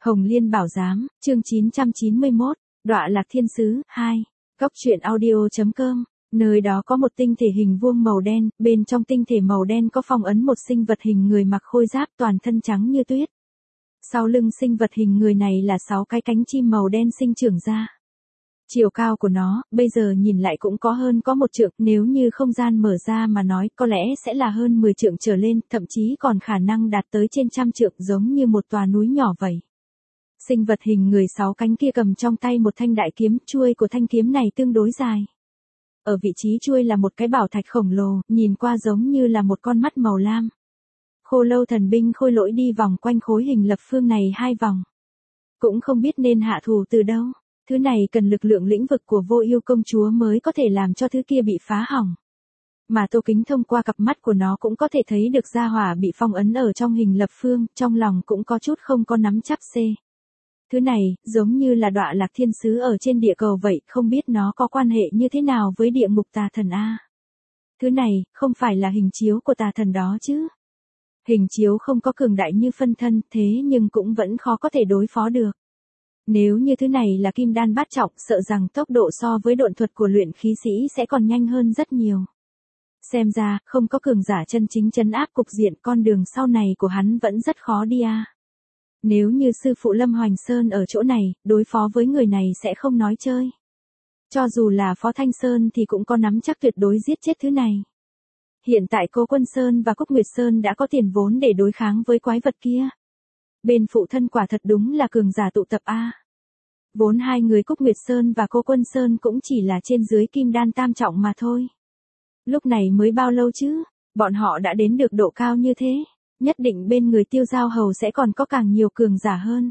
Hồng Liên Bảo Giám, chương 991, Đọa Lạc Thiên Sứ, 2. Góc truyện audio.com. Nơi đó có một tinh thể hình vuông màu đen, bên trong tinh thể màu đen có phong ấn một sinh vật hình người mặc khôi giáp toàn thân trắng như tuyết. Sau lưng sinh vật hình người này là 6 cái cánh chim màu đen sinh trưởng ra. Chiều cao của nó, bây giờ nhìn lại cũng có 1 trượng, nếu như không gian mở ra mà nói có lẽ sẽ là hơn 10 trượng trở lên, thậm chí còn khả năng đạt tới trên 100 trượng giống như một tòa núi nhỏ vậy. Sinh vật hình người 6 cánh kia cầm trong tay một thanh đại kiếm, chuôi của thanh kiếm này tương đối dài. Ở vị trí chuôi là một cái bảo thạch khổng lồ, nhìn qua giống như là một con mắt màu lam. Khô Lâu thần binh Khôi Lỗi đi vòng quanh khối hình lập phương này 2 vòng. Cũng không biết nên hạ thủ từ đâu. Thứ này cần lực lượng lĩnh vực của Vô Ưu công chúa mới có thể làm cho thứ kia bị phá hỏng. Mà Tô Kính thông qua cặp mắt của nó cũng có thể thấy được gia hỏa bị phong ấn ở trong hình lập phương, trong lòng cũng có chút không có nắm chắc c. Thứ này, giống như là Đọa Lạc Thiên Sứ ở trên địa cầu vậy, không biết nó có quan hệ như thế nào với địa ngục tà thần a. Thứ này, không phải là hình chiếu của tà thần đó chứ. Hình chiếu không có cường đại như phân thân, thế nhưng cũng vẫn khó có thể đối phó được. Nếu như thứ này là kim đan bát trọng, sợ rằng tốc độ so với độn thuật của luyện khí sĩ sẽ còn nhanh hơn rất nhiều. Xem ra, không có cường giả chân chính trấn áp cục diện, con đường sau này của hắn vẫn rất khó đi a. Nếu như sư phụ Lâm Hoành Sơn ở chỗ này, đối phó với người này sẽ không nói chơi. Cho dù là Phó Thanh Sơn thì cũng có nắm chắc tuyệt đối giết chết thứ này. Hiện tại Cố Quân Sơn và Cúc Nguyệt Sơn đã có tiền vốn để đối kháng với quái vật kia. Bên phụ thân quả thật đúng là cường giả tụ tập a. Vốn hai người Cúc Nguyệt Sơn và Cố Quân Sơn cũng chỉ là trên dưới kim đan tam trọng mà thôi. Lúc này mới bao lâu chứ, bọn họ đã đến được độ cao như thế, nhất định bên người Tiêu Giao Hầu sẽ còn có càng nhiều cường giả hơn.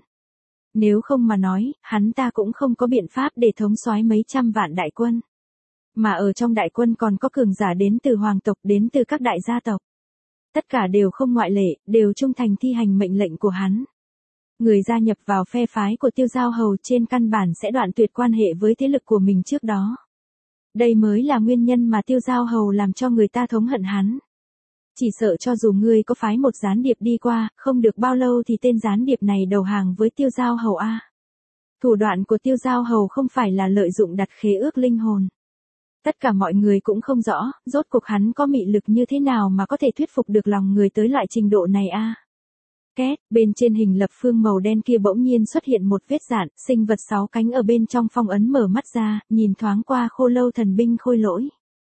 Nếu không mà nói, hắn ta cũng không có biện pháp để thống soái mấy trăm vạn đại quân. Mà ở trong đại quân còn có cường giả đến từ hoàng tộc, đến từ các đại gia tộc. Tất cả đều không ngoại lệ, đều trung thành thi hành mệnh lệnh của hắn. Người gia nhập vào phe phái của Tiêu Giao Hầu trên căn bản sẽ đoạn tuyệt quan hệ với thế lực của mình trước đó. Đây mới là nguyên nhân mà Tiêu Giao Hầu làm cho người ta thống hận hắn. Chỉ sợ cho dù ngươi có phái một gián điệp đi qua, không được bao lâu thì tên gián điệp này đầu hàng với Tiêu Giao Hầu a. Thủ đoạn của Tiêu Giao Hầu không phải là lợi dụng đặt khế ước linh hồn. Tất cả mọi người cũng không rõ, rốt cuộc hắn có mị lực như thế nào mà có thể thuyết phục được lòng người tới loại trình độ này a. Két, bên trên hình lập phương màu đen kia bỗng nhiên xuất hiện một vết rạn, sinh vật 6 cánh ở bên trong phong ấn mở mắt ra, nhìn thoáng qua Khô Lâu thần binh Khôi Lỗi.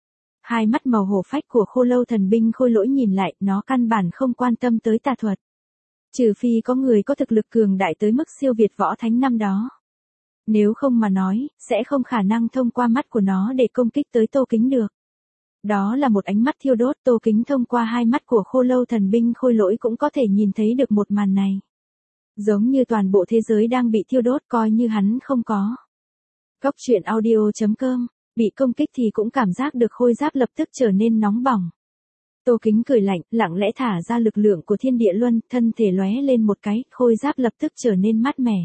Hai mắt màu hổ phách của Khô Lâu thần binh Khôi Lỗi nhìn lại, nó căn bản không quan tâm tới tà thuật. Trừ phi có người có thực lực cường đại tới mức siêu việt võ thánh năm đó. Nếu không mà nói, sẽ không khả năng thông qua mắt của nó để công kích tới Tô Kính được. Đó là một ánh mắt thiêu đốt, Tô Kính thông qua hai mắt của Khô Lâu thần binh Khôi Lỗi cũng có thể nhìn thấy được một màn này. Giống như toàn bộ thế giới đang bị thiêu đốt, coi như hắn không có. Góc truyện audio.com. Bị công kích thì cũng cảm giác được khôi giáp lập tức trở nên nóng bỏng. Tô Kính cười lạnh, lặng lẽ thả ra lực lượng của thiên địa luân, thân thể lóe lên một cái, khôi giáp lập tức trở nên mát mẻ.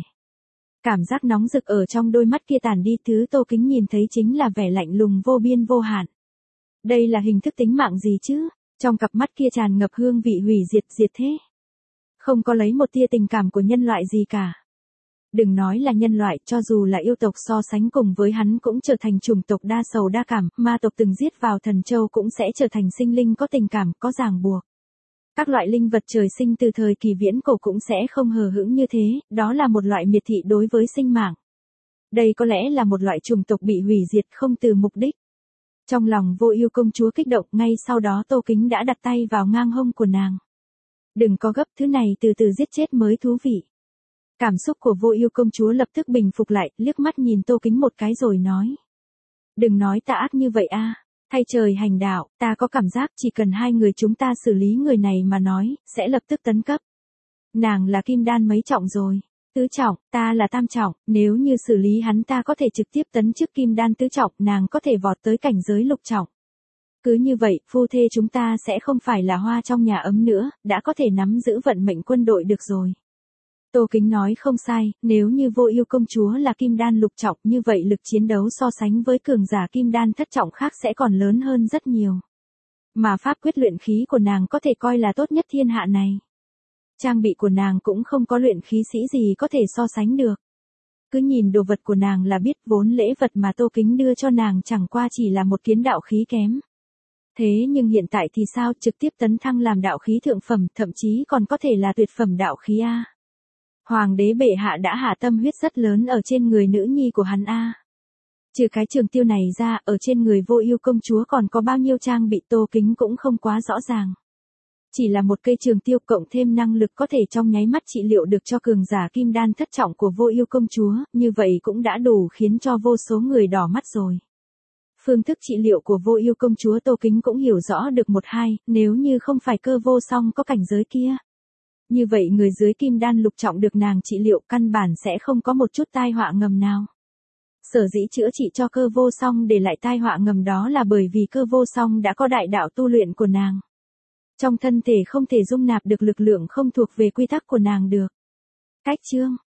Cảm giác nóng rực ở trong đôi mắt kia tàn đi, thứ Tô Kính nhìn thấy chính là vẻ lạnh lùng vô biên vô hạn. Đây là hình thức tính mạng gì chứ? Trong cặp mắt kia tràn ngập hương vị hủy diệt thế. Không có lấy một tia tình cảm của nhân loại gì cả. Đừng nói là nhân loại, cho dù là yêu tộc so sánh cùng với hắn cũng trở thành chủng tộc đa sầu đa cảm, ma tộc từng giết vào Thần Châu cũng sẽ trở thành sinh linh có tình cảm, có ràng buộc. Các loại linh vật trời sinh từ thời kỳ viễn cổ cũng sẽ không hờ hững như thế, đó là một loại miệt thị đối với sinh mạng. Đây có lẽ là một loại chủng tộc bị hủy diệt không từ mục đích. Trong lòng Vô Ưu công chúa kích động, ngay sau đó Tô Kính đã đặt tay vào ngang hông của nàng. Đừng có gấp, thứ này từ từ giết chết mới thú vị. Cảm xúc của Vô Ưu công chúa lập tức bình phục lại, liếc mắt nhìn Tô Kính một cái rồi nói. Đừng nói ta ác như vậy a, thay trời hành đạo, ta có cảm giác chỉ cần hai người chúng ta xử lý người này mà nói, sẽ lập tức tấn cấp. Nàng là kim đan mấy trọng rồi? Tứ trọng, ta là tam trọng, nếu như xử lý hắn ta có thể trực tiếp tấn chức kim đan tứ trọng, nàng có thể vọt tới cảnh giới lục trọng. Cứ như vậy, phu thê chúng ta sẽ không phải là hoa trong nhà ấm nữa, đã có thể nắm giữ vận mệnh quân đội được rồi. Tô Kính nói không sai, nếu như Vô Ưu công chúa là kim đan lục trọng, như vậy lực chiến đấu so sánh với cường giả kim đan thất trọng khác sẽ còn lớn hơn rất nhiều. Mà pháp quyết luyện khí của nàng có thể coi là tốt nhất thiên hạ này. Trang bị của nàng cũng không có luyện khí sĩ gì có thể so sánh được. Cứ nhìn đồ vật của nàng là biết vốn lễ vật mà Tô Kính đưa cho nàng chẳng qua chỉ là một kiến đạo khí kém. Thế nhưng hiện tại thì sao, trực tiếp tấn thăng làm đạo khí thượng phẩm, thậm chí còn có thể là tuyệt phẩm đạo khí A. Hoàng đế bệ hạ đã hạ tâm huyết rất lớn ở trên người nữ nhi của hắn A. Trừ cái trường tiêu này ra, ở trên người Vô Ưu công chúa còn có bao nhiêu trang bị Tô Kính cũng không quá rõ ràng. Chỉ là một cây trường tiêu cộng thêm năng lực có thể trong nháy mắt trị liệu được cho cường giả kim đan thất trọng của Vô Ưu công chúa, như vậy cũng đã đủ khiến cho vô số người đỏ mắt rồi. Phương thức trị liệu của Vô Ưu công chúa Tô Kính cũng hiểu rõ được một hai, nếu như không phải Cơ Vô Song có cảnh giới kia. Như vậy người dưới kim đan lục trọng được nàng trị liệu căn bản sẽ không có một chút tai họa ngầm nào. Sở dĩ chữa trị cho Cơ Vô Song để lại tai họa ngầm đó là bởi vì Cơ Vô Song đã có đại đạo tu luyện của nàng. Trong thân thể không thể dung nạp được lực lượng không thuộc về quy tắc của nàng được. Cách chương